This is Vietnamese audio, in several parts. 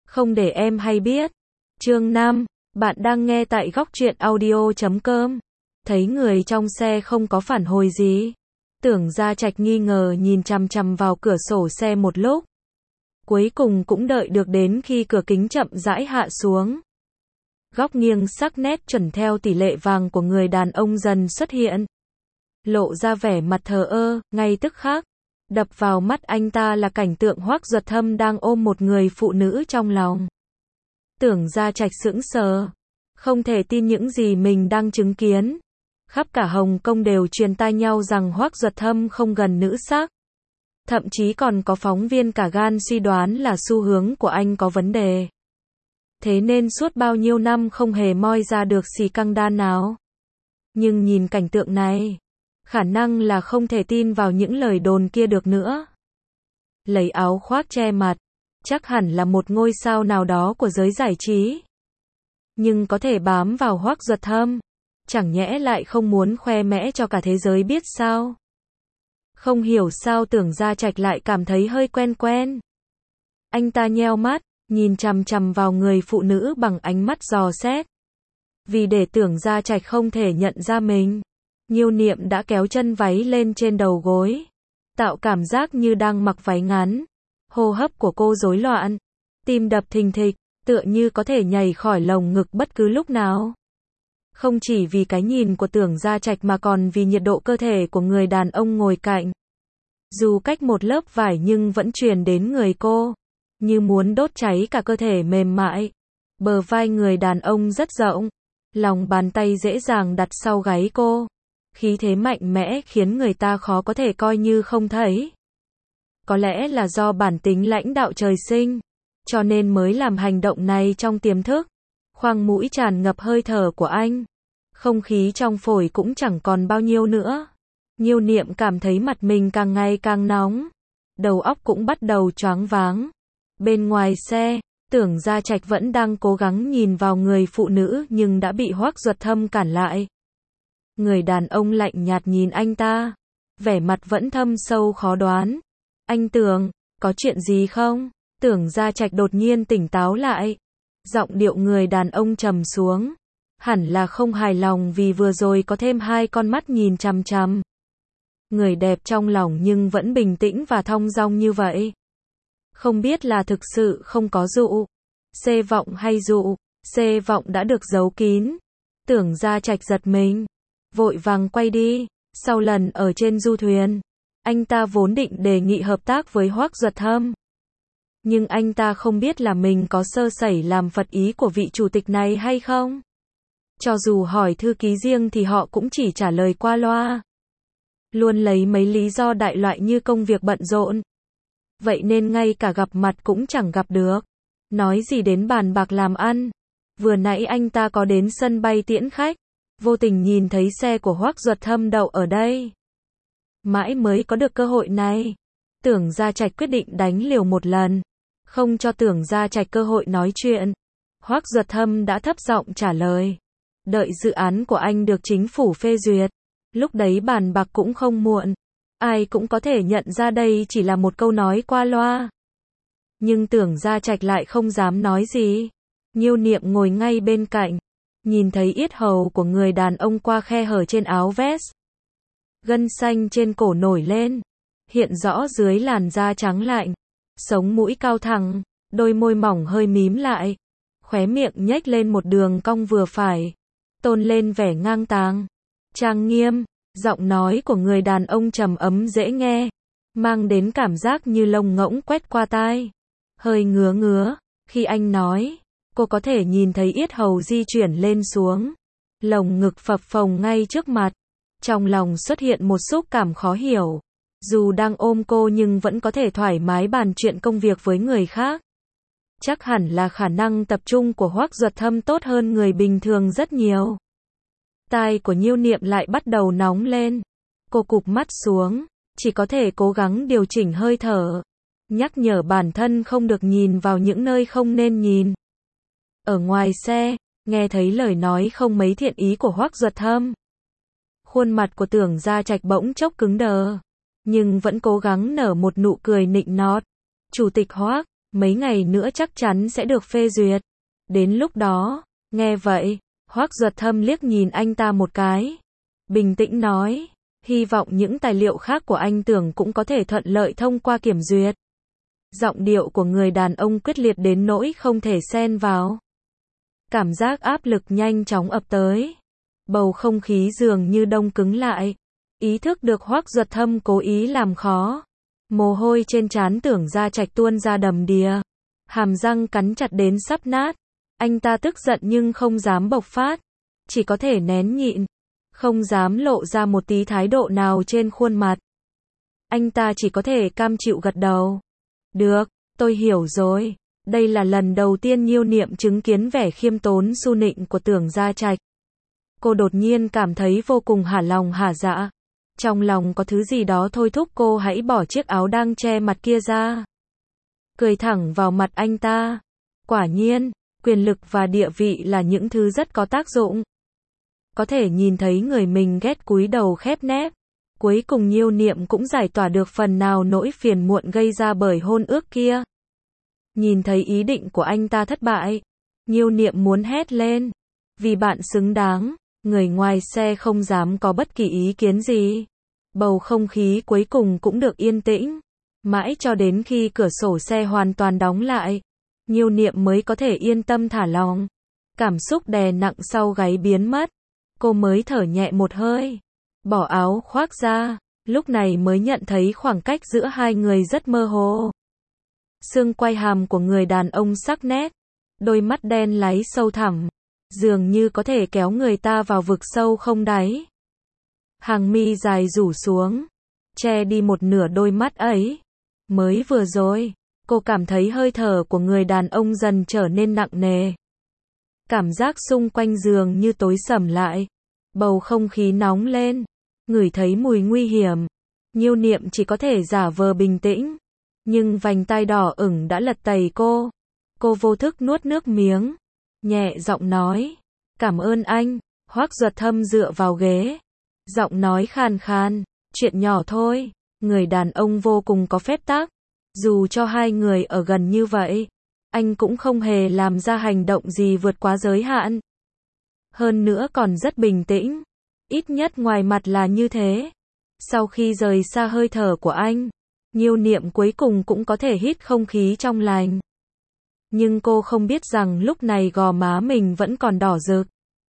Không để em hay biết. Chương 5, bạn đang nghe tại góc truyện audio.com. Thấy người trong xe không có phản hồi gì. Tưởng Gia Trạch nghi ngờ nhìn chằm chằm vào cửa sổ xe một lúc. Cuối cùng cũng đợi được đến khi cửa kính chậm rãi hạ xuống. Góc nghiêng sắc nét chuẩn theo tỷ lệ vàng của người đàn ông dần xuất hiện. Lộ ra vẻ mặt thờ ơ, ngay tức khắc. Đập vào mắt anh ta là cảnh tượng Hoắc Duật Thâm đang ôm một người phụ nữ trong lòng. Tưởng Gia Trạch sững sờ. Không thể tin những gì mình đang chứng kiến. Khắp cả Hồng Kông đều truyền tai nhau rằng Hoắc Duật Thâm không gần nữ sắc. Thậm chí còn có phóng viên cả gan suy đoán là xu hướng của anh có vấn đề. Thế nên suốt bao nhiêu năm không hề moi ra được xì căng đan nào. Nhưng nhìn cảnh tượng này, khả năng là không thể tin vào những lời đồn kia được nữa. Lấy áo khoác che mặt, chắc hẳn là một ngôi sao nào đó của giới giải trí. Nhưng có thể bám vào Hoắc Duật Thâm, chẳng nhẽ lại không muốn khoe mẽ cho cả thế giới biết sao? Không hiểu sao Tưởng Gia Trạch lại cảm thấy hơi quen quen. Anh ta nheo mắt, nhìn chằm chằm vào người phụ nữ bằng ánh mắt dò xét. Vì để Tưởng Gia Trạch không thể nhận ra mình, Nhiêu Niệm đã kéo chân váy lên trên đầu gối, tạo cảm giác như đang mặc váy ngắn. Hô hấp của cô rối loạn, tim đập thình thịch, tựa như có thể nhảy khỏi lồng ngực bất cứ lúc nào. Không chỉ vì cái nhìn của Tưởng Gia Trạch mà còn vì nhiệt độ cơ thể của người đàn ông ngồi cạnh. Dù cách một lớp vải nhưng vẫn truyền đến người cô, như muốn đốt cháy cả cơ thể mềm mại. Bờ vai người đàn ông rất rộng, lòng bàn tay dễ dàng đặt sau gáy cô. Khí thế mạnh mẽ khiến người ta khó có thể coi như không thấy. Có lẽ là do bản tính lãnh đạo trời sinh, cho nên mới làm hành động này trong tiềm thức. Khoang mũi tràn ngập hơi thở của anh. Không khí trong phổi cũng chẳng còn bao nhiêu nữa. Nhiêu Niệm cảm thấy mặt mình càng ngày càng nóng. Đầu óc cũng bắt đầu choáng váng. Bên ngoài xe, Tưởng Gia Trạch vẫn đang cố gắng nhìn vào người phụ nữ nhưng đã bị Hoắc Duật Thâm cản lại. Người đàn ông lạnh nhạt nhìn anh ta. Vẻ mặt vẫn thâm sâu khó đoán. Anh Tưởng, có chuyện gì không? Tưởng Gia Trạch đột nhiên tỉnh táo lại. Giọng điệu người đàn ông trầm xuống. Hẳn là không hài lòng vì vừa rồi có thêm hai con mắt nhìn chằm chằm. Người đẹp trong lòng nhưng vẫn bình tĩnh và thong dong như vậy. Không biết là thực sự không có dụ, xê vọng hay dụ, xê vọng đã được giấu kín. Tưởng Gia Trạch giật mình, vội vàng quay đi. Sau lần ở trên du thuyền, anh ta vốn định đề nghị hợp tác với Hoắc Duật Thâm. Nhưng anh ta không biết là mình có sơ sẩy làm phật ý của vị chủ tịch này hay không. Cho dù hỏi thư ký riêng thì họ cũng chỉ trả lời qua loa. Luôn lấy mấy lý do đại loại như công việc bận rộn. Vậy nên ngay cả gặp mặt cũng chẳng gặp được. Nói gì đến bàn bạc làm ăn. Vừa nãy anh ta có đến sân bay tiễn khách. Vô tình nhìn thấy xe của Hoắc Duật Thâm đậu ở đây. Mãi mới có được cơ hội này. Tưởng Gia Trạch quyết định đánh liều một lần. Không cho Tưởng Gia Trạch cơ hội nói chuyện. Hoắc Duật Thâm đã thấp giọng trả lời. Đợi dự án của anh được chính phủ phê duyệt. Lúc đấy bàn bạc cũng không muộn. Ai cũng có thể nhận ra đây chỉ là một câu nói qua loa. Nhưng Tưởng Gia Trạch lại không dám nói gì. Nhiêu Niệm ngồi ngay bên cạnh. Nhìn thấy yết hầu của người đàn ông qua khe hở trên áo vest. Gân xanh trên cổ nổi lên. Hiện rõ dưới làn da trắng lạnh. Sống mũi cao thẳng. Đôi môi mỏng hơi mím lại. Khóe miệng nhếch lên một đường cong vừa phải. Tôn lên vẻ ngang tàng. Trang nghiêm. Giọng nói của người đàn ông trầm ấm dễ nghe. Mang đến cảm giác như lông ngỗng quét qua tai. Hơi ngứa ngứa. Khi anh nói, cô có thể nhìn thấy yết hầu di chuyển lên xuống. Lồng ngực phập phồng ngay trước mặt. Trong lòng xuất hiện một xúc cảm khó hiểu. Dù đang ôm cô nhưng vẫn có thể thoải mái bàn chuyện công việc với người khác. Chắc hẳn là khả năng tập trung của Hoắc Duật Thâm tốt hơn người bình thường rất nhiều. Tai của Nhiêu Niệm lại bắt đầu nóng lên. Cô cụp mắt xuống, chỉ có thể cố gắng điều chỉnh hơi thở. Nhắc nhở bản thân không được nhìn vào những nơi không nên nhìn. Ở ngoài xe, nghe thấy lời nói không mấy thiện ý của Hoắc Duật Thâm. Khuôn mặt của Tưởng Gia Trạch bỗng chốc cứng đờ. Nhưng vẫn cố gắng nở một nụ cười nịnh nọt. Chủ tịch Hoắc, mấy ngày nữa chắc chắn sẽ được phê duyệt. Đến lúc đó, nghe vậy, Hoắc Duật Thâm liếc nhìn anh ta một cái. Bình tĩnh nói, hy vọng những tài liệu khác của anh Tưởng cũng có thể thuận lợi thông qua kiểm duyệt. Giọng điệu của người đàn ông quyết liệt đến nỗi không thể xen vào. Cảm giác áp lực nhanh chóng ập tới. Bầu không khí dường như đông cứng lại. Ý thức được Hoắc Duật Thâm cố ý làm khó. Mồ hôi trên trán Tưởng Gia Trạch tuôn ra đầm đìa. Hàm răng cắn chặt đến sắp nát. Anh ta tức giận nhưng không dám bộc phát. Chỉ có thể nén nhịn. Không dám lộ ra một tí thái độ nào trên khuôn mặt. Anh ta chỉ có thể cam chịu gật đầu. Được, tôi hiểu rồi. Đây là lần đầu tiên Nhiêu Niệm chứng kiến vẻ khiêm tốn su nịnh của Tưởng Gia Trạch. Cô đột nhiên cảm thấy vô cùng hả lòng hả dạ. Trong lòng có thứ gì đó thôi thúc cô hãy bỏ chiếc áo đang che mặt kia ra. Cười thẳng vào mặt anh ta. Quả nhiên, quyền lực và địa vị là những thứ rất có tác dụng. Có thể nhìn thấy người mình ghét cúi đầu khép nép. Cuối cùng Nhiêu Niệm cũng giải tỏa được phần nào nỗi phiền muộn gây ra bởi hôn ước kia. Nhìn thấy ý định của anh ta thất bại, Nhiêu Niệm muốn hét lên. Vì bạn xứng đáng, người ngoài xe không dám có bất kỳ ý kiến gì. Bầu không khí cuối cùng cũng được yên tĩnh. Mãi cho đến khi cửa sổ xe hoàn toàn đóng lại, Nhiêu Niệm mới có thể yên tâm thả lỏng. Cảm xúc đè nặng sau gáy biến mất. Cô mới thở nhẹ một hơi. Bỏ áo khoác ra, lúc này mới nhận thấy khoảng cách giữa hai người rất mơ hồ. Xương quai hàm của người đàn ông sắc nét, đôi mắt đen láy sâu thẳm, dường như có thể kéo người ta vào vực sâu không đáy. Hàng mi dài rủ xuống, che đi một nửa đôi mắt ấy. Mới vừa rồi, cô cảm thấy hơi thở của người đàn ông dần trở nên nặng nề. Cảm giác xung quanh giường như tối sầm lại. Bầu không khí nóng lên. Ngửi thấy mùi nguy hiểm. Nhiêu Niệm chỉ có thể giả vờ bình tĩnh. Nhưng vành tai đỏ ửng đã lật tẩy cô. Cô vô thức nuốt nước miếng. Nhẹ giọng nói. Cảm ơn anh. Hoắc Duật Thâm dựa vào ghế. Giọng nói khàn khàn. Chuyện nhỏ thôi. Người đàn ông vô cùng có phép tắc. Dù cho hai người ở gần như vậy, anh cũng không hề làm ra hành động gì vượt quá giới hạn. Hơn nữa còn rất bình tĩnh. Ít nhất ngoài mặt là như thế. Sau khi rời xa hơi thở của anh, Nhiêu Niệm cuối cùng cũng có thể hít không khí trong lành. Nhưng cô không biết rằng lúc này gò má mình vẫn còn đỏ rực.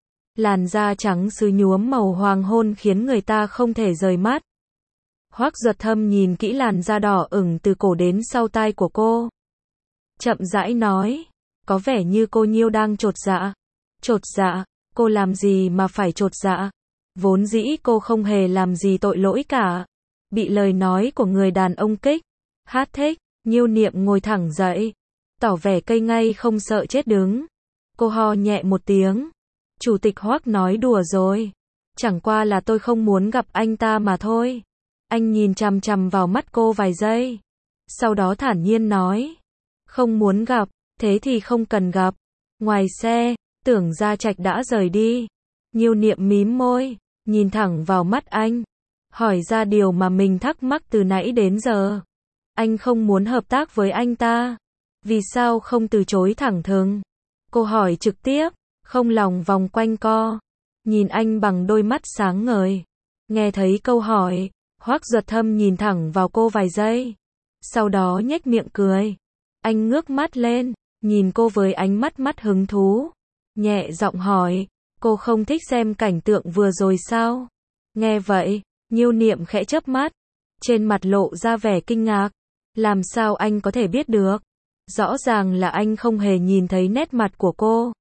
Làn da trắng sứ nhuốm màu hoàng hôn khiến người ta không thể rời mắt. Hoắc Duật Thâm nhìn kỹ làn da đỏ ửng từ cổ đến sau tai của cô. Chậm rãi nói, có vẻ như cô Nhiêu đang chột dạ. Chột dạ, cô làm gì mà phải chột dạ? Vốn dĩ cô không hề làm gì tội lỗi cả. Bị lời nói của người đàn ông kích, thích, Nhiêu Niệm ngồi thẳng dậy, tỏ vẻ cây ngay không sợ chết đứng. Cô ho nhẹ một tiếng. Chủ tịch Hoắc nói đùa rồi. Chẳng qua là tôi không muốn gặp anh ta mà thôi. Anh nhìn chằm chằm vào mắt cô vài giây. Sau đó thản nhiên nói. Không muốn gặp, thế thì không cần gặp. Ngoài xe, Tưởng Gia Trạch đã rời đi. Nhiêu Niệm mím môi, nhìn thẳng vào mắt anh. Hỏi ra điều mà mình thắc mắc từ nãy đến giờ. Anh không muốn hợp tác với anh ta. Vì sao không từ chối thẳng thừng? Cô hỏi trực tiếp, không lòng vòng quanh co. Nhìn anh bằng đôi mắt sáng ngời. Nghe thấy câu hỏi, Hoắc Duật Thâm nhìn thẳng vào cô vài giây. Sau đó nhếch miệng cười. Anh ngước mắt lên, nhìn cô với ánh mắt hứng thú. Nhẹ giọng hỏi, cô không thích xem cảnh tượng vừa rồi sao? Nghe vậy, Nhiêu Niệm khẽ chớp mắt. Trên mặt lộ ra vẻ kinh ngạc. Làm sao anh có thể biết được? Rõ ràng là anh không hề nhìn thấy nét mặt của cô.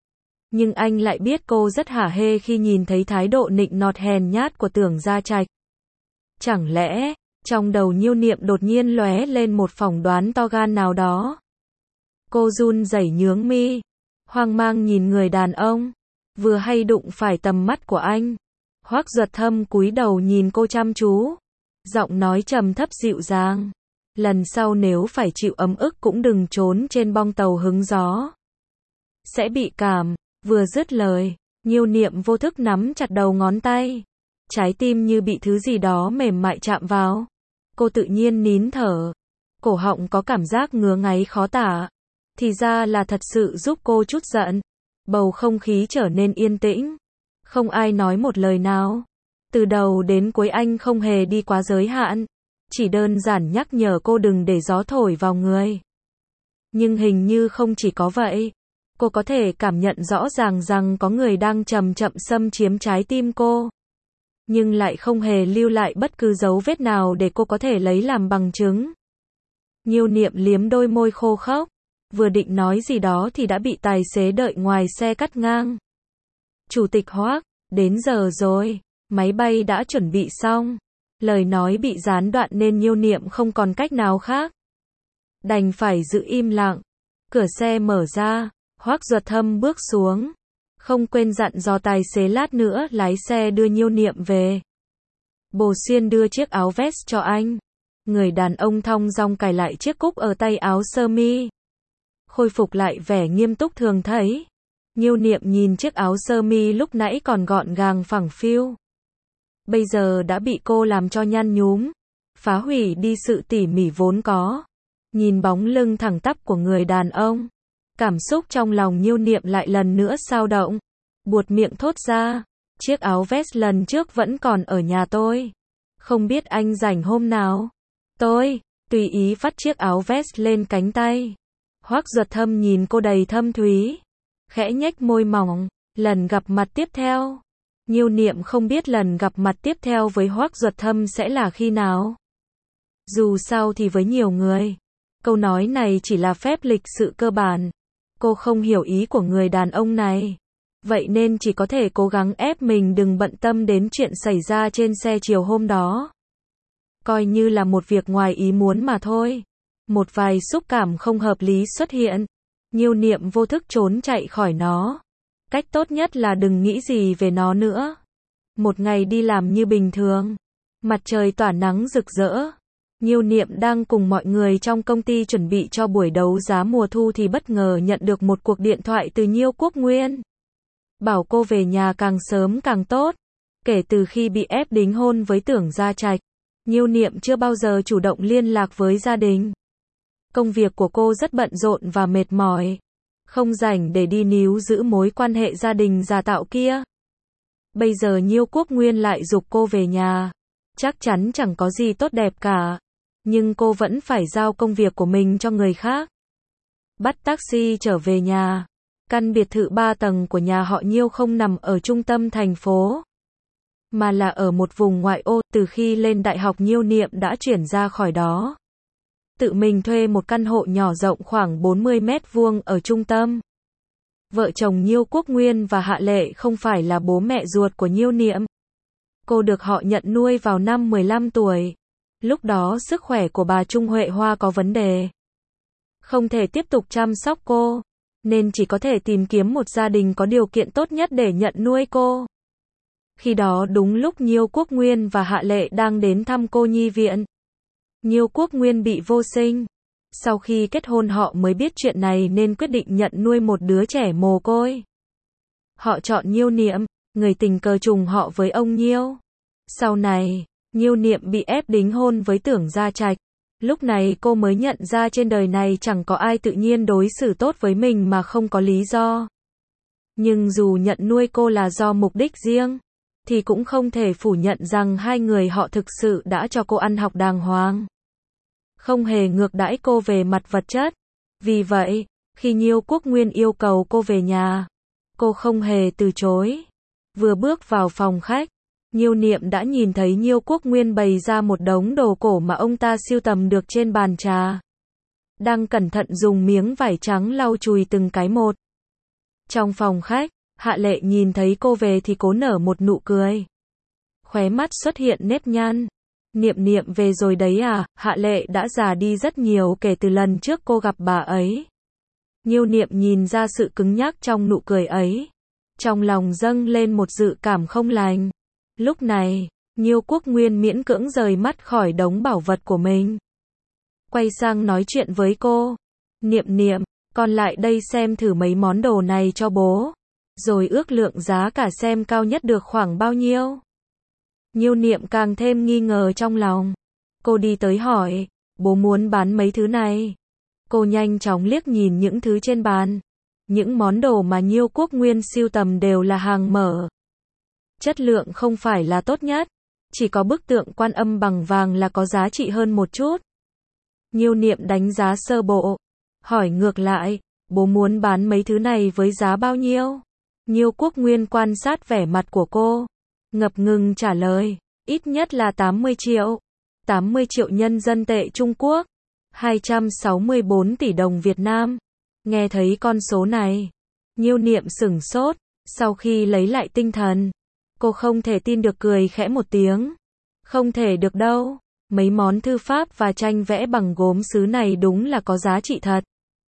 Nhưng anh lại biết cô rất hả hê khi nhìn thấy thái độ nịnh nọt hèn nhát của Tưởng Gia Trạch. Chẳng lẽ, trong đầu Nhiêu Niệm đột nhiên lóe lên một phỏng đoán to gan nào đó. Cô run rẩy nhướng mi, hoang mang nhìn người đàn ông, vừa hay đụng phải tầm mắt của anh. Hoắc Duật Thâm cúi đầu nhìn cô chăm chú, giọng nói trầm thấp dịu dàng. Lần sau nếu phải chịu ấm ức cũng đừng trốn trên bong tàu hứng gió. Sẽ bị cảm. Vừa dứt lời, Nhiêu Niệm vô thức nắm chặt đầu ngón tay. Trái tim như bị thứ gì đó mềm mại chạm vào. Cô tự nhiên nín thở. cổ họng có cảm giác ngứa ngáy khó tả. Thì ra là thật sự giúp cô chút giận. Bầu không khí trở nên yên tĩnh. Không ai nói một lời nào. Từ đầu đến cuối anh không hề đi quá giới hạn. Chỉ đơn giản nhắc nhở cô đừng để gió thổi vào người. Nhưng hình như không chỉ có vậy. Cô có thể cảm nhận rõ ràng rằng có người đang chậm chậm xâm chiếm trái tim cô. Nhưng lại không hề lưu lại bất cứ dấu vết nào để cô có thể lấy làm bằng chứng. Nhiêu Niệm liếm đôi môi khô khốc. Vừa định nói gì đó thì đã bị tài xế đợi ngoài xe cắt ngang. Chủ tịch Hoác, đến giờ rồi. Máy bay đã chuẩn bị xong. Lời nói bị gián đoạn nên Nhiêu Niệm không còn cách nào khác. Đành phải giữ im lặng. Cửa xe mở ra. Hoác Duật Thâm bước xuống. Không quên dặn dò tài xế lát nữa lái xe đưa Nhiêu Niệm về. Bồ Xuyên đưa chiếc áo vest cho anh. Người đàn ông thong dong cài lại chiếc cúc ở tay áo sơ mi. Khôi phục lại vẻ nghiêm túc thường thấy. Nhiêu Niệm nhìn chiếc áo sơ mi lúc nãy còn gọn gàng phẳng phiu. Bây giờ đã bị cô làm cho nhăn nhúm. Phá hủy đi sự tỉ mỉ vốn có. Nhìn bóng lưng thẳng tắp của người đàn ông. Cảm xúc trong lòng Nhiêu Niệm lại lần nữa xao động. Buột miệng thốt ra. Chiếc áo vest lần trước vẫn còn ở nhà tôi. Không biết anh rảnh hôm nào. Tôi, tùy ý vắt chiếc áo vest lên cánh tay. Hoác Duật Thâm nhìn cô đầy thâm thúy. Khẽ nhếch môi mỏng. Lần gặp mặt tiếp theo. Nhiêu Niệm không biết lần gặp mặt tiếp theo với Hoác Duật Thâm sẽ là khi nào. Dù sao thì với nhiều người. Câu nói này chỉ là phép lịch sự cơ bản. Cô không hiểu ý của người đàn ông này. Vậy nên chỉ có thể cố gắng ép mình đừng bận tâm đến chuyện xảy ra trên xe chiều hôm đó. Coi như là một việc ngoài ý muốn mà thôi. Một vài xúc cảm không hợp lý xuất hiện. Nhiêu Niệm vô thức trốn chạy khỏi nó. Cách tốt nhất là đừng nghĩ gì về nó nữa. Một ngày đi làm như bình thường. Mặt trời tỏa nắng rực rỡ. Nhiêu Niệm đang cùng mọi người trong công ty chuẩn bị cho buổi đấu giá mùa thu thì bất ngờ nhận được một cuộc điện thoại từ Nhiêu Quốc Nguyên. Bảo cô về nhà càng sớm càng tốt. Kể từ khi bị ép đính hôn với Tưởng Gia Trạch, Nhiêu Niệm chưa bao giờ chủ động liên lạc với gia đình. Công việc của cô rất bận rộn và mệt mỏi. Không rảnh để đi níu giữ mối quan hệ gia đình giả tạo kia. Bây giờ Nhiêu Quốc Nguyên lại giục cô về nhà. Chắc chắn chẳng có gì tốt đẹp cả. Nhưng cô vẫn phải giao công việc của mình cho người khác. Bắt taxi trở về nhà. Căn biệt thự 3 tầng của nhà họ Nhiêu không nằm ở trung tâm thành phố. Mà là ở một vùng ngoại ô. Từ khi lên đại học Nhiêu Niệm đã chuyển ra khỏi đó. Tự mình thuê một căn hộ nhỏ rộng khoảng 40 mét vuông ở trung tâm. Vợ chồng Nhiêu Quốc Nguyên và Hạ Lệ không phải là bố mẹ ruột của Nhiêu Niệm. Cô được họ nhận nuôi vào năm 15 tuổi. Lúc đó sức khỏe của bà Trung Huệ Hoa có vấn đề. Không thể tiếp tục chăm sóc cô. Nên chỉ có thể tìm kiếm một gia đình có điều kiện tốt nhất để nhận nuôi cô. Khi đó đúng lúc Nhiêu Quốc Nguyên và Hạ Lệ đang đến thăm cô nhi viện. Nhiêu Quốc Nguyên bị vô sinh. Sau khi kết hôn họ mới biết chuyện này nên quyết định nhận nuôi một đứa trẻ mồ côi. Họ chọn Nhiêu Niệm, người tình cờ trùng họ với ông Nhiêu. Sau này, Nhiêu Niệm bị ép đính hôn với Tưởng Gia Trạch. Lúc này cô mới nhận ra trên đời này chẳng có ai tự nhiên đối xử tốt với mình mà không có lý do. Nhưng dù nhận nuôi cô là do mục đích riêng, thì cũng không thể phủ nhận rằng hai người họ thực sự đã cho cô ăn học đàng hoàng. Không hề ngược đãi cô về mặt vật chất. Vì vậy, khi Nhiêu Quốc Nguyên yêu cầu cô về nhà, cô không hề từ chối. Vừa bước vào phòng khách, Nhiêu Niệm đã nhìn thấy Nhiêu Quốc Nguyên bày ra một đống đồ cổ mà ông ta sưu tầm được trên bàn trà. Đang cẩn thận dùng miếng vải trắng lau chùi từng cái một. Trong phòng khách, Hạ Lệ nhìn thấy cô về thì cố nở một nụ cười. Khóe mắt xuất hiện nếp nhăn. Niệm Niệm về rồi đấy à? Hạ Lệ đã già đi rất nhiều kể từ lần trước cô gặp bà ấy. Nhiêu Niệm nhìn ra sự cứng nhắc trong nụ cười ấy. Trong lòng dâng lên một dự cảm không lành. Lúc này, Nhiêu Quốc Nguyên miễn cưỡng rời mắt khỏi đống bảo vật của mình. Quay sang nói chuyện với cô. Niệm Niệm, con lại đây xem thử mấy món đồ này cho bố. Rồi ước lượng giá cả xem cao nhất được khoảng bao nhiêu. Nhiêu Niệm càng thêm nghi ngờ trong lòng. Cô đi tới hỏi, bố muốn bán mấy thứ này. Cô nhanh chóng liếc nhìn những thứ trên bàn. Những món đồ mà Nhiêu Quốc Nguyên sưu tầm đều là hàng mở. Chất lượng không phải là tốt nhất. Chỉ có bức tượng Quan Âm bằng vàng là có giá trị hơn một chút. Nhiêu Niệm đánh giá sơ bộ. Hỏi ngược lại, bố muốn bán mấy thứ này với giá bao nhiêu? Nhiêu Quốc Nguyên quan sát vẻ mặt của cô. Ngập ngừng trả lời, ít nhất là 80 triệu. 80 triệu nhân dân tệ Trung Quốc. 264 tỷ đồng Việt Nam. Nghe thấy con số này, Nhiêu Niệm sửng sốt, sau khi lấy lại tinh thần, cô không thể tin được cười khẽ một tiếng. Không thể được đâu, mấy món thư pháp và tranh vẽ bằng gốm sứ này đúng là có giá trị thật.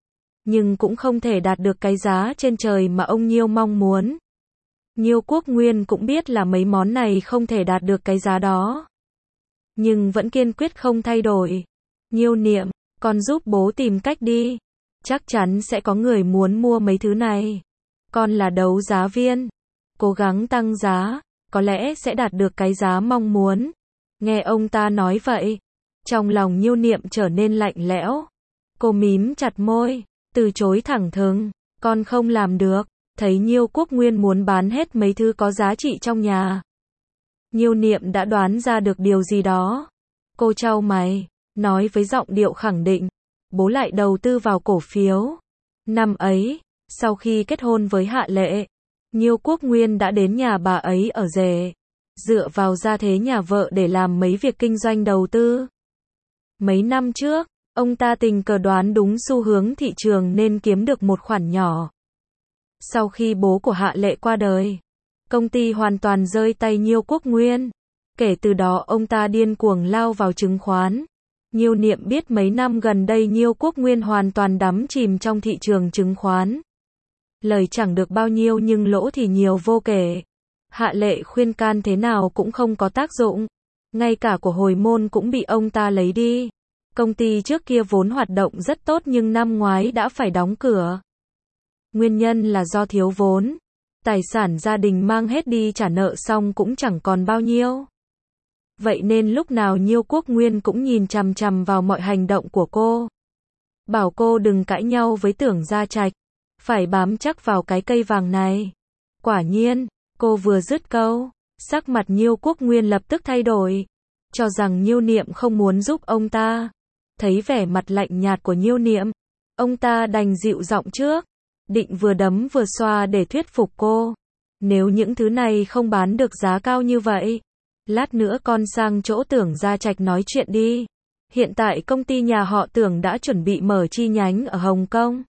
Nhưng cũng không thể đạt được cái giá trên trời mà ông Nhiêu mong muốn. Nhiêu Quốc Nguyên cũng biết là mấy món này không thể đạt được cái giá đó. Nhưng vẫn kiên quyết không thay đổi. Nhiêu Niệm, con giúp bố tìm cách đi. Chắc chắn sẽ có người muốn mua mấy thứ này. Con là đấu giá viên. Cố gắng tăng giá, có lẽ sẽ đạt được cái giá mong muốn. Nghe ông ta nói vậy, trong lòng Nhiêu Niệm trở nên lạnh lẽo. Cô mím chặt môi, từ chối thẳng thừng, con không làm được. Thấy Nhiêu Quốc Nguyên muốn bán hết mấy thứ có giá trị trong nhà. Nhiêu Niệm đã đoán ra được điều gì đó. Cô chau mày, nói với giọng điệu khẳng định, bố lại đầu tư vào cổ phiếu. Năm ấy, sau khi kết hôn với Hạ Lệ, Nhiêu Quốc Nguyên đã đến nhà bà ấy ở rể, dựa vào gia thế nhà vợ để làm mấy việc kinh doanh đầu tư. Mấy năm trước, ông ta tình cờ đoán đúng xu hướng thị trường nên kiếm được một khoản nhỏ. Sau khi bố của Hạ Lệ qua đời, công ty hoàn toàn rơi tay Nhiêu Quốc Nguyên. Kể từ đó ông ta điên cuồng lao vào chứng khoán. Nhiêu Niệm biết mấy năm gần đây Nhiêu Quốc Nguyên hoàn toàn đắm chìm trong thị trường chứng khoán. Lời chẳng được bao nhiêu nhưng lỗ thì nhiều vô kể. Hạ Lệ khuyên can thế nào cũng không có tác dụng. Ngay cả của hồi môn cũng bị ông ta lấy đi. Công ty trước kia vốn hoạt động rất tốt nhưng năm ngoái đã phải đóng cửa. Nguyên nhân là do thiếu vốn. Tài sản gia đình mang hết đi trả nợ xong cũng chẳng còn bao nhiêu. Vậy nên lúc nào Nhiêu Quốc Nguyên cũng nhìn chằm chằm vào mọi hành động của cô. Bảo cô đừng cãi nhau với Tưởng Gia Trạch. Phải bám chắc vào cái cây vàng này. Quả nhiên, cô vừa dứt câu, sắc mặt Nhiêu Quốc Nguyên lập tức thay đổi. Cho rằng Nhiêu Niệm không muốn giúp ông ta. Thấy vẻ mặt lạnh nhạt của Nhiêu Niệm, ông ta đành dịu giọng trước. Định vừa đấm vừa xoa để thuyết phục cô. Nếu những thứ này không bán được giá cao như vậy, lát nữa con sang chỗ Tưởng Gia Trạch nói chuyện đi. Hiện tại công ty nhà họ Tưởng đã chuẩn bị mở chi nhánh ở Hồng Kông.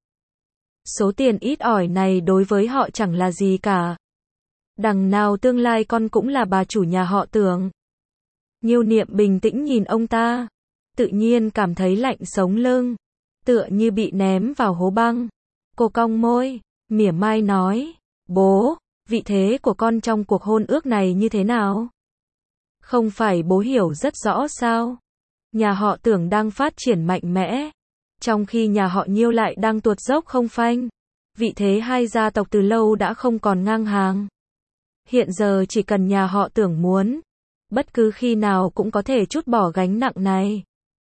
Số tiền ít ỏi này đối với họ chẳng là gì cả. Đằng nào tương lai con cũng là bà chủ nhà họ Tưởng. Nhiêu Niệm bình tĩnh nhìn ông ta. Tự nhiên cảm thấy lạnh sống lưng. Tựa như bị ném vào hố băng. Cô cong môi, mỉa mai nói, bố, vị thế của con trong cuộc hôn ước này như thế nào? Không phải bố hiểu rất rõ sao? Nhà họ Tưởng đang phát triển mạnh mẽ, trong khi nhà họ Nhiêu lại đang tuột dốc không phanh. Vị thế hai gia tộc từ lâu đã không còn ngang hàng. Hiện giờ chỉ cần nhà họ Tưởng muốn, bất cứ khi nào cũng có thể trút bỏ gánh nặng này.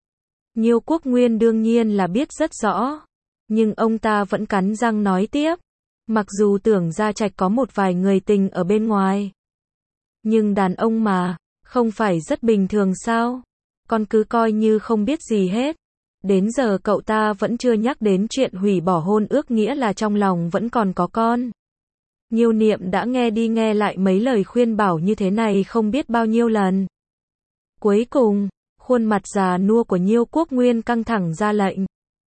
Nhiêu Quốc Nguyên đương nhiên là biết rất rõ. Nhưng ông ta vẫn cắn răng nói tiếp. Mặc dù Tưởng Gia Trạch có một vài người tình ở bên ngoài. Nhưng đàn ông mà, không phải rất bình thường sao? Con cứ coi như không biết gì hết. Đến giờ cậu ta vẫn chưa nhắc đến chuyện hủy bỏ hôn ước nghĩa là trong lòng vẫn còn có con. Nhiêu Niệm đã nghe đi nghe lại mấy lời khuyên bảo như thế này không biết bao nhiêu lần. Cuối cùng, khuôn mặt già nua của Nhiêu Quốc Nguyên căng thẳng ra lệnh.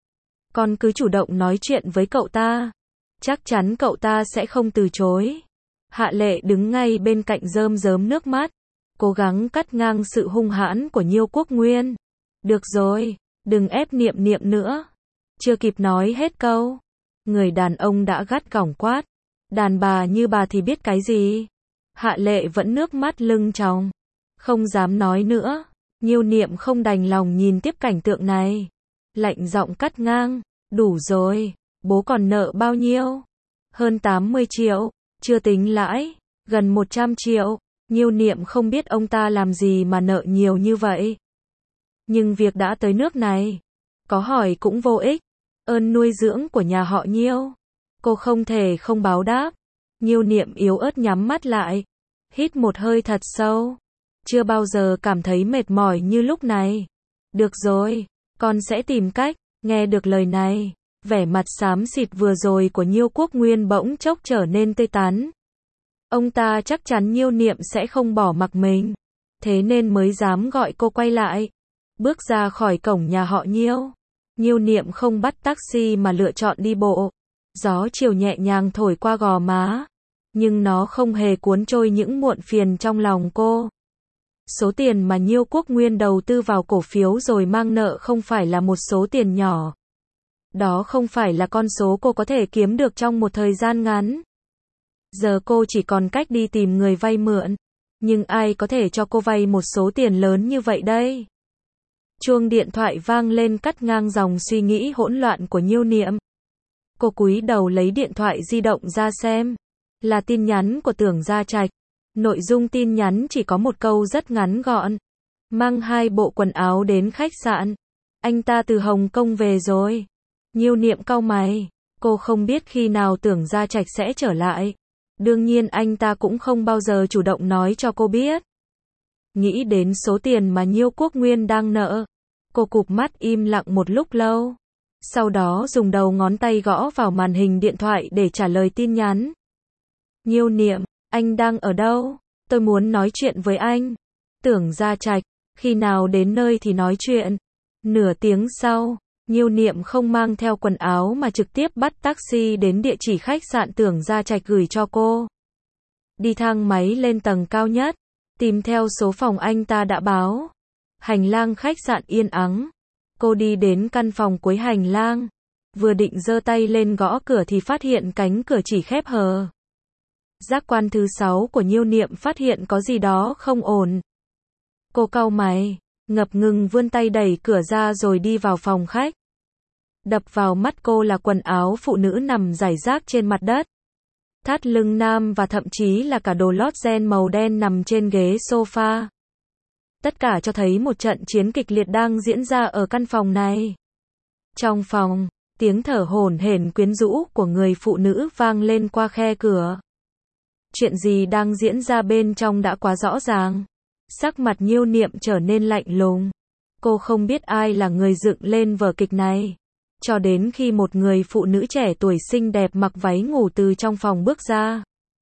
Con cứ chủ động nói chuyện với cậu ta. Chắc chắn cậu ta sẽ không từ chối. Hạ Lệ đứng ngay bên cạnh rơm rớm nước mắt. Cố gắng cắt ngang sự hung hãn của Nhiêu Quốc Nguyên. Được rồi, đừng ép Niệm Niệm nữa. Chưa kịp nói hết câu. Người đàn ông đã gắt gỏng quát. Đàn bà như bà thì biết cái gì? Hạ Lệ vẫn nước mắt lưng tròng. Không dám nói nữa. Nhiêu Niệm không đành lòng nhìn tiếp cảnh tượng này. Lạnh giọng cắt ngang. Đủ rồi, bố còn nợ bao nhiêu? Hơn 80 triệu, chưa tính lãi, gần 100 triệu. Nhiêu Niệm không biết ông ta làm gì mà nợ nhiều như vậy. Nhưng việc đã tới nước này, có hỏi cũng vô ích. Ơn nuôi dưỡng của nhà họ Nhiêu, cô không thể không báo đáp. Nhiêu Niệm yếu ớt nhắm mắt lại, hít một hơi thật sâu. Chưa bao giờ cảm thấy mệt mỏi như lúc này. Được rồi, con sẽ tìm cách. Nghe được lời này, vẻ mặt xám xịt vừa rồi của Nhiêu Quốc Nguyên bỗng chốc trở nên tươi tắn. Ông ta chắc chắn Nhiêu Niệm sẽ không bỏ mặc mình, thế nên mới dám gọi cô quay lại. Bước ra khỏi cổng nhà họ Nhiêu, Nhiêu Niệm không bắt taxi mà lựa chọn đi bộ. Gió chiều nhẹ nhàng thổi qua gò má, nhưng nó không hề cuốn trôi những muộn phiền trong lòng cô. Số tiền mà Nhiêu Quốc Nguyên đầu tư vào cổ phiếu rồi mang nợ không phải là một số tiền nhỏ. Đó không phải là con số cô có thể kiếm được trong một thời gian ngắn. Giờ cô chỉ còn cách đi tìm người vay mượn. Nhưng ai có thể cho cô vay một số tiền lớn như vậy đây? Chuông điện thoại vang lên cắt ngang dòng suy nghĩ hỗn loạn của Nhiêu Niệm. Cô cúi đầu lấy điện thoại di động ra xem. Là tin nhắn của Tưởng Gia Trạch. Nội dung tin nhắn chỉ có một câu rất ngắn gọn. Mang 2 bộ quần áo đến khách sạn. Anh ta từ Hồng Kông về rồi. Nhiêu Niệm cau mày. Cô không biết khi nào Tưởng Gia Trạch sẽ trở lại. Đương nhiên anh ta cũng không bao giờ chủ động nói cho cô biết. Nghĩ đến số tiền mà Nhiêu Quốc Nguyên đang nợ, cô cụp mắt im lặng một lúc lâu. Sau đó dùng đầu ngón tay gõ vào màn hình điện thoại để trả lời tin nhắn. Nhiêu Niệm, anh đang ở đâu? Tôi muốn nói chuyện với anh. Tưởng Gia Trạch, khi nào đến nơi thì nói chuyện. Nửa tiếng sau, Nhiêu Niệm không mang theo quần áo mà trực tiếp bắt taxi đến địa chỉ khách sạn Tưởng Gia Trạch gửi cho cô. Đi thang máy lên tầng cao nhất, tìm theo số phòng anh ta đã báo. Hành lang khách sạn yên ắng. Cô đi đến căn phòng cuối hành lang. Vừa định giơ tay lên gõ cửa thì phát hiện cánh cửa chỉ khép hờ. Giác quan thứ 6 của Nhiêu Niệm phát hiện có gì đó không ổn. Cô cau mày, ngập ngừng vươn tay đẩy cửa ra rồi đi vào phòng khách. Đập vào mắt cô là quần áo phụ nữ nằm rải rác trên mặt đất. Thắt lưng nam và thậm chí là cả đồ lót ren màu đen nằm trên ghế sofa. Tất cả cho thấy một trận chiến kịch liệt đang diễn ra ở căn phòng này. Trong phòng, tiếng thở hổn hển quyến rũ của người phụ nữ vang lên qua khe cửa. Chuyện gì đang diễn ra bên trong đã quá rõ ràng. Sắc mặt Nhiêu Niệm trở nên lạnh lùng. Cô không biết ai là người dựng lên vở kịch này. Cho đến khi một người phụ nữ trẻ tuổi xinh đẹp mặc váy ngủ từ trong phòng bước ra.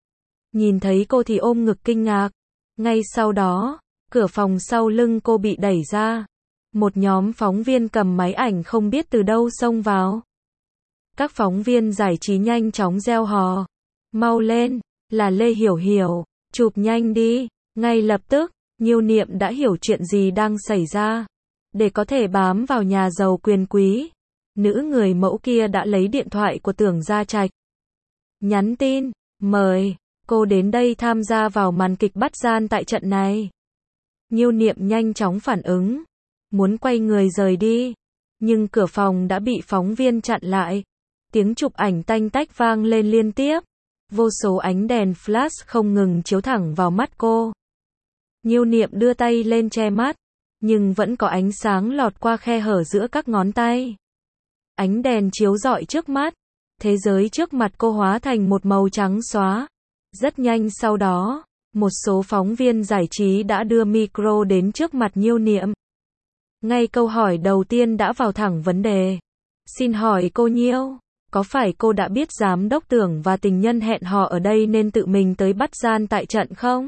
Nhìn thấy cô thì ôm ngực kinh ngạc. Ngay sau đó, cửa phòng sau lưng cô bị đẩy ra. Một nhóm phóng viên cầm máy ảnh không biết từ đâu xông vào. Các phóng viên giải trí nhanh chóng reo hò. Mau lên, là Lê Hiểu Hiểu, chụp nhanh đi. Ngay lập tức, Nhiêu Niệm đã hiểu chuyện gì đang xảy ra. Để có thể bám vào nhà giàu quyền quý, nữ người mẫu kia đã lấy điện thoại của Tưởng Gia Trạch. Nhắn tin, mời, cô đến đây tham gia vào màn kịch bắt gian tại trận này. Nhiêu Niệm nhanh chóng phản ứng, muốn quay người rời đi. Nhưng cửa phòng đã bị phóng viên chặn lại. Tiếng chụp ảnh tanh tách vang lên liên tiếp. Vô số ánh đèn flash không ngừng chiếu thẳng vào mắt cô. Nhiêu Niệm đưa tay lên che mắt, nhưng vẫn có ánh sáng lọt qua khe hở giữa các ngón tay. Ánh đèn chiếu rọi trước mắt, thế giới trước mặt cô hóa thành một màu trắng xóa. Rất nhanh sau đó, một số phóng viên giải trí đã đưa micro đến trước mặt Nhiêu Niệm. Ngay câu hỏi đầu tiên đã vào thẳng vấn đề. Xin hỏi cô Nhiêu, có phải cô đã biết giám đốc Tưởng và tình nhân hẹn hò ở đây nên tự mình tới bắt gian tại trận không?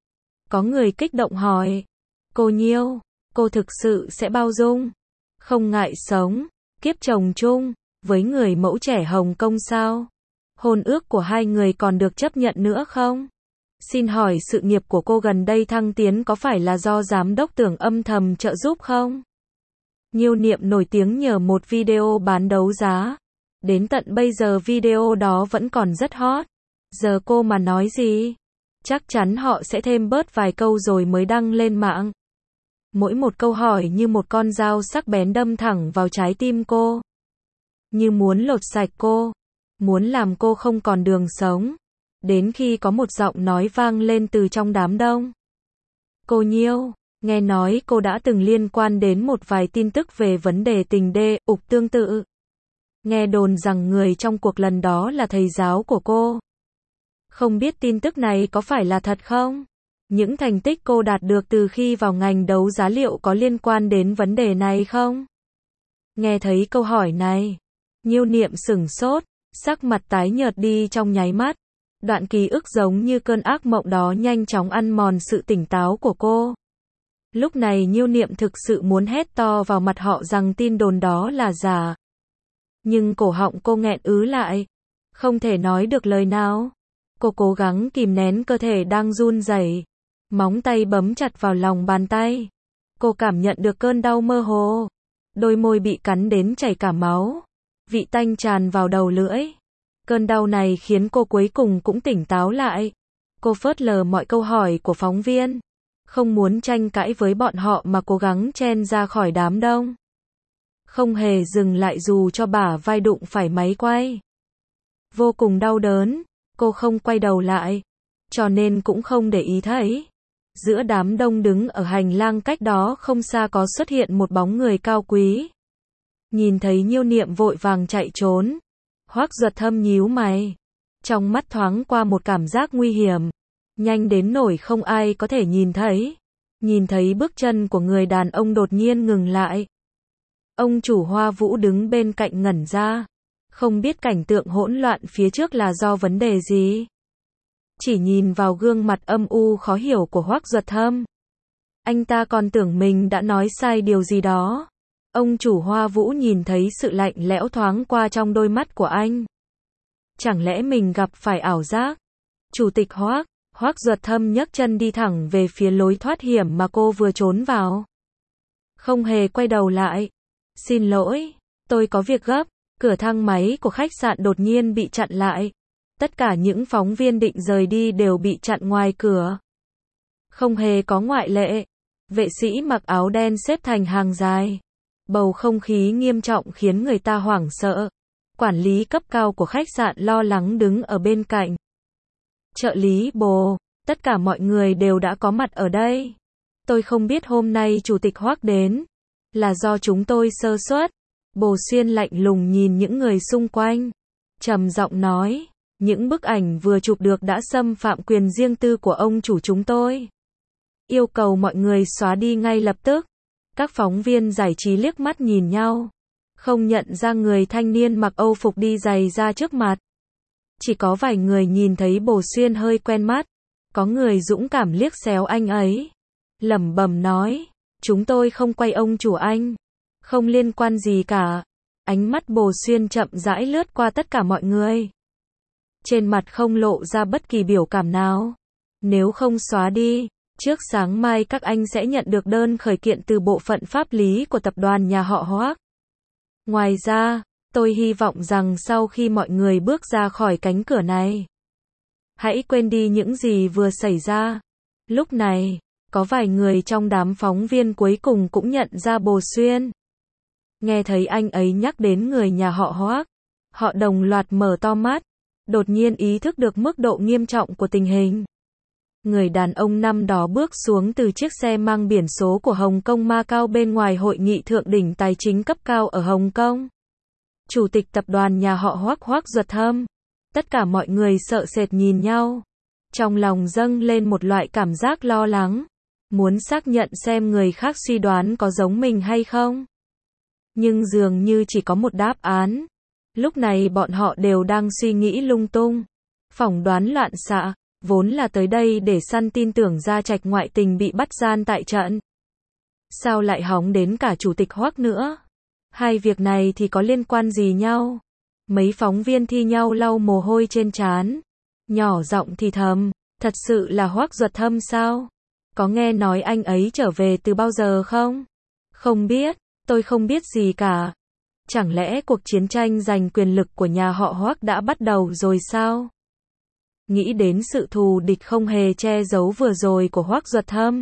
Có người kích động hỏi. Cô Nhiêu, cô thực sự sẽ bao dung, không ngại sống, kiếp chồng chung, với người mẫu trẻ Hồng Kông sao? Hôn ước của hai người còn được chấp nhận nữa không? Xin hỏi sự nghiệp của cô gần đây thăng tiến có phải là do giám đốc Tưởng âm thầm trợ giúp không? Nhiêu Niệm nổi tiếng nhờ một video bán đấu giá. Đến tận bây giờ video đó vẫn còn rất hot. Giờ cô mà nói gì? Chắc chắn họ sẽ thêm bớt vài câu rồi mới đăng lên mạng. Mỗi một câu hỏi như một con dao sắc bén đâm thẳng vào trái tim cô. Như muốn lột sạch cô. Muốn làm cô không còn đường sống. Đến khi có một giọng nói vang lên từ trong đám đông. Cô Nhiêu, Nghe nói cô đã từng liên quan đến một vài tin tức về vấn đề tình đê, ục tương tự. Nghe đồn rằng người trong cuộc lần đó là thầy giáo của cô. Không biết tin tức này có phải là thật không? Những thành tích cô đạt được từ khi vào ngành đấu giá liệu có liên quan đến vấn đề này không? Nghe thấy câu hỏi này, Nhiêu Niệm sửng sốt, sắc mặt tái nhợt đi trong nháy mắt. Đoạn ký ức giống như cơn ác mộng đó nhanh chóng ăn mòn sự tỉnh táo của cô. Lúc này Nhiêu Niệm thực sự muốn hét to vào mặt họ rằng tin đồn đó là giả. Nhưng cổ họng cô nghẹn ứ lại, không thể nói được lời nào. Cô cố gắng kìm nén cơ thể đang run rẩy, móng tay bấm chặt vào lòng bàn tay. Cô cảm nhận được cơn đau mơ hồ, đôi môi bị cắn đến chảy cả máu, vị tanh tràn vào đầu lưỡi. Cơn đau này khiến cô cuối cùng cũng tỉnh táo lại. Cô phớt lờ mọi câu hỏi của phóng viên, không muốn tranh cãi với bọn họ mà cố gắng chen ra khỏi đám đông. Không hề dừng lại dù cho bả vai đụng phải máy quay. Vô cùng đau đớn, cô không quay đầu lại, cho nên cũng không để ý thấy. Giữa đám đông đứng ở hành lang cách đó không xa có xuất hiện một bóng người cao quý. Nhìn thấy Nhiêu Niệm vội vàng chạy trốn, Hoắc Duật Thâm nhíu mày, trong mắt thoáng qua một cảm giác nguy hiểm, nhanh đến nỗi không ai có thể nhìn thấy. Nhìn thấy bước chân của người đàn ông đột nhiên ngừng lại. Ông chủ Hoa Vũ đứng bên cạnh ngẩn ra, không biết cảnh tượng hỗn loạn phía trước là do vấn đề gì. Chỉ nhìn vào gương mặt âm u khó hiểu của Hoắc Duật Thâm, anh ta còn tưởng mình đã nói sai điều gì đó. Ông chủ Hoa Vũ nhìn thấy sự lạnh lẽo thoáng qua trong đôi mắt của anh. Chẳng lẽ mình gặp phải ảo giác? Chủ tịch Hoắc Duật Thâm nhấc chân đi thẳng về phía lối thoát hiểm mà cô vừa trốn vào. Không hề quay đầu lại. Xin lỗi, tôi có việc gấp. Cửa thang máy của khách sạn đột nhiên bị chặn lại. Tất cả những phóng viên định rời đi đều bị chặn ngoài cửa. Không hề có ngoại lệ. Vệ sĩ mặc áo đen xếp thành hàng dài. Bầu không khí nghiêm trọng khiến người ta hoảng sợ. Quản lý cấp cao của khách sạn lo lắng đứng ở bên cạnh. Trợ lý Bồ, tất cả mọi người đều đã có mặt ở đây. Tôi không biết hôm nay chủ tịch Hoắc đến, là do chúng tôi sơ suất. Bồ Xuyên lạnh lùng nhìn những người xung quanh, trầm giọng nói, những bức ảnh vừa chụp được đã xâm phạm quyền riêng tư của ông chủ chúng tôi. Yêu cầu mọi người xóa đi ngay lập tức. Các phóng viên giải trí liếc mắt nhìn nhau, không nhận ra người thanh niên mặc Âu phục đi giày ra trước mặt. Chỉ có vài người nhìn thấy Bồ Xuyên hơi quen mắt, có người dũng cảm liếc xéo anh ấy, lẩm bẩm nói, chúng tôi không quay ông chủ anh, không liên quan gì cả. Ánh mắt Bồ Xuyên chậm rãi lướt qua tất cả mọi người, trên mặt không lộ ra bất kỳ biểu cảm nào. Nếu không xóa đi, trước sáng mai các anh sẽ nhận được đơn khởi kiện từ bộ phận pháp lý của tập đoàn nhà họ Hoắc. Ngoài ra, tôi hy vọng rằng sau khi mọi người bước ra khỏi cánh cửa này, hãy quên đi những gì vừa xảy ra. Lúc này, có vài người trong đám phóng viên cuối cùng cũng nhận ra Bồ Xuyên. Nghe thấy anh ấy nhắc đến người nhà họ Hoắc, họ đồng loạt mở to mắt, đột nhiên ý thức được mức độ nghiêm trọng của tình hình. Người đàn ông năm đó bước xuống từ chiếc xe mang biển số của Hồng Kông Macau bên ngoài hội nghị thượng đỉnh tài chính cấp cao ở Hồng Kông. Chủ tịch tập đoàn nhà họ Hoắc Duật Thâm. Tất cả mọi người sợ sệt nhìn nhau. Trong lòng dâng lên một loại cảm giác lo lắng. Muốn xác nhận xem người khác suy đoán có giống mình hay không. Nhưng dường như chỉ có một đáp án. Lúc này bọn họ đều đang suy nghĩ lung tung. Phỏng đoán loạn xạ. Vốn là tới đây để săn tin tưởng Gia Trạch ngoại tình bị bắt gian tại trận. Sao lại hóng đến cả chủ tịch Hoắc nữa? Hai việc này thì có liên quan gì nhau? Mấy phóng viên thi nhau lau mồ hôi trên trán, nhỏ giọng thì thầm, thật sự là Hoắc Duật Thâm sao? Có nghe nói anh ấy trở về từ bao giờ không? Không biết, tôi không biết gì cả. Chẳng lẽ cuộc chiến tranh giành quyền lực của nhà họ Hoắc đã bắt đầu rồi sao? Nghĩ đến sự thù địch không hề che giấu vừa rồi của Hoắc Duật Thâm.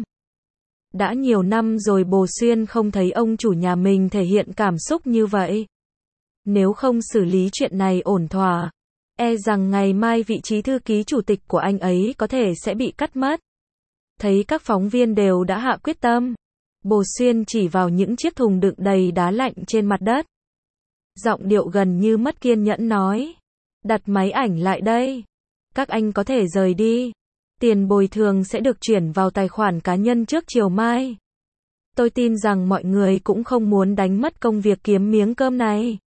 Đã nhiều năm rồi Bồ Xuyên không thấy ông chủ nhà mình thể hiện cảm xúc như vậy. Nếu không xử lý chuyện này ổn thỏa, e rằng ngày mai vị trí thư ký chủ tịch của anh ấy có thể sẽ bị cắt mất. Thấy các phóng viên đều đã hạ quyết tâm, Bồ Xuyên chỉ vào những chiếc thùng đựng đầy đá lạnh trên mặt đất. Giọng điệu gần như mất kiên nhẫn nói. Đặt máy ảnh lại đây. Các anh có thể rời đi. Tiền bồi thường sẽ được chuyển vào tài khoản cá nhân trước chiều mai. Tôi tin rằng mọi người cũng không muốn đánh mất công việc kiếm miếng cơm này.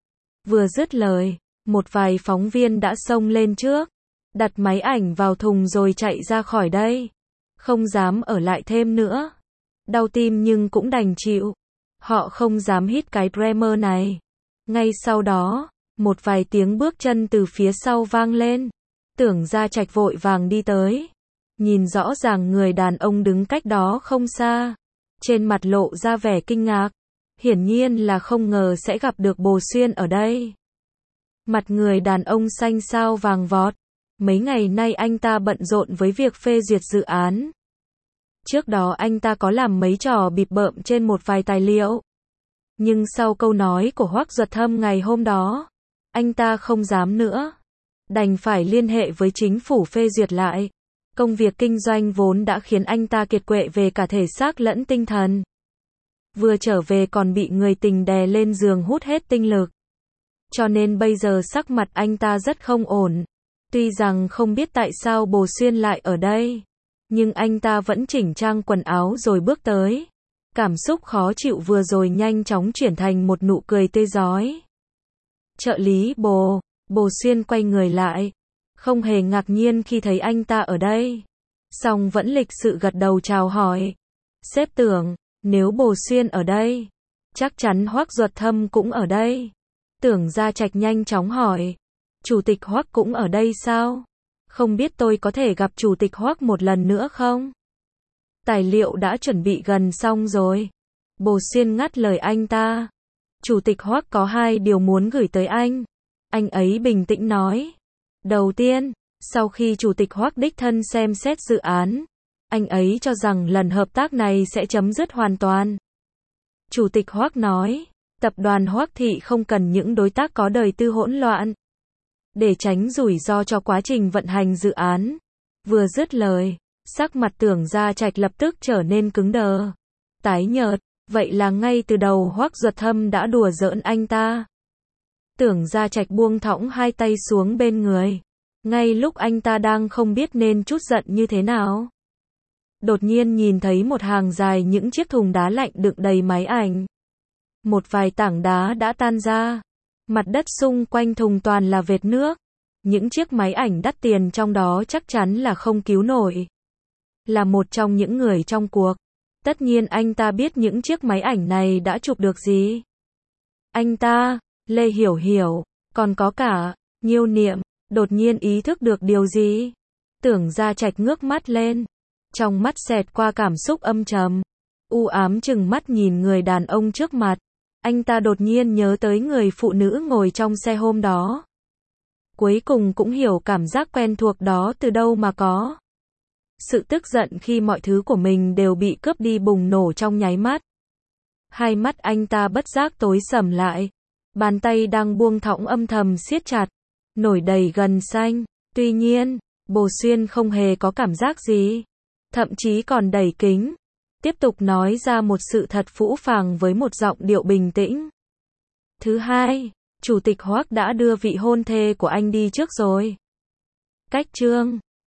Vừa dứt lời, một vài phóng viên đã xông lên trước, đặt máy ảnh vào thùng rồi chạy ra khỏi đây. Không dám ở lại thêm nữa. Đau tim nhưng cũng đành chịu. Họ không dám hít cái Bremer này. Ngay sau đó, một vài tiếng bước chân từ phía sau vang lên. Tưởng Gia Trạch vội vàng đi tới. Nhìn rõ ràng người đàn ông đứng cách đó không xa. Trên mặt lộ ra vẻ kinh ngạc. Hiển nhiên là không ngờ sẽ gặp được Bồ Xuyên ở đây. Mặt người đàn ông xanh xao vàng vọt. Mấy ngày nay anh ta bận rộn với việc phê duyệt dự án. Trước đó anh ta có làm mấy trò bịp bợm trên một vài tài liệu. Nhưng sau câu nói của Hoắc Duật Thâm ngày hôm đó, anh ta không dám nữa. Đành phải liên hệ với chính phủ phê duyệt lại. Công việc kinh doanh vốn đã khiến anh ta kiệt quệ về cả thể xác lẫn tinh thần. Vừa trở về còn bị người tình đè lên giường hút hết tinh lực. Cho nên bây giờ sắc mặt anh ta rất không ổn. Tuy rằng không biết tại sao Bồ Xuyên lại ở đây, nhưng anh ta vẫn chỉnh trang quần áo rồi bước tới. Cảm xúc khó chịu vừa rồi nhanh chóng chuyển thành một nụ cười tươi rói. Trợ lý Bồ, Bồ Xuyên quay người lại, không hề ngạc nhiên khi thấy anh ta ở đây. Song vẫn lịch sự gật đầu chào hỏi. Sếp Tưởng, nếu Bồ Xuyên ở đây, chắc chắn Hoắc Duật Thâm cũng ở đây. Tưởng Gia Trạch nhanh chóng hỏi. Chủ tịch Hoắc cũng ở đây sao? Không biết tôi có thể gặp Chủ tịch Hoắc một lần nữa không? Tài liệu đã chuẩn bị gần xong rồi. Bồ Xuyên ngắt lời anh ta. Chủ tịch Hoắc có 2 điều muốn gửi tới anh. Anh ấy bình tĩnh nói. Đầu tiên, sau khi Chủ tịch Hoắc đích thân xem xét dự án, anh ấy cho rằng lần hợp tác này sẽ chấm dứt hoàn toàn. Chủ tịch Hoắc nói, tập đoàn Hoắc Thị không cần những đối tác có đời tư hỗn loạn, để tránh rủi ro cho quá trình vận hành dự án. Vừa dứt lời, sắc mặt Tưởng Gia Trạch lập tức trở nên cứng đờ, tái nhợt. Vậy là ngay từ đầu Hoắc Duật Thâm đã đùa giỡn anh ta. Tưởng Gia Trạch buông thõng 2 tay xuống bên người. Ngay lúc anh ta đang không biết nên trút giận như thế nào, đột nhiên nhìn thấy một hàng dài những chiếc thùng đá lạnh đựng đầy máy ảnh. Một vài tảng đá đã tan ra. Mặt đất xung quanh thùng toàn là vệt nước. Những chiếc máy ảnh đắt tiền trong đó chắc chắn là không cứu nổi. Là một trong những người trong cuộc, tất nhiên anh ta biết những chiếc máy ảnh này đã chụp được gì. Anh ta, Lê Hiểu Hiểu, còn có cả Nhiêu Niệm, đột nhiên ý thức được điều gì. Tưởng Gia Trạch ngước mắt lên, trong mắt xẹt qua cảm xúc âm trầm, u ám chừng mắt nhìn người đàn ông trước mặt. Anh ta đột nhiên nhớ tới người phụ nữ ngồi trong xe hôm đó. Cuối cùng cũng hiểu cảm giác quen thuộc đó từ đâu mà có. Sự tức giận khi mọi thứ của mình đều bị cướp đi bùng nổ trong nháy mắt. Hai mắt anh ta bất giác tối sầm lại. Bàn tay đang buông thõng âm thầm siết chặt, nổi đầy gân xanh. Tuy nhiên, Bồ Xuyên không hề có cảm giác gì. Thậm chí còn đẩy kính. Tiếp tục nói ra một sự thật phũ phàng với một giọng điệu bình tĩnh. Thứ hai, Chủ tịch Hoắc đã đưa vị hôn thê của anh đi trước rồi. Cách chương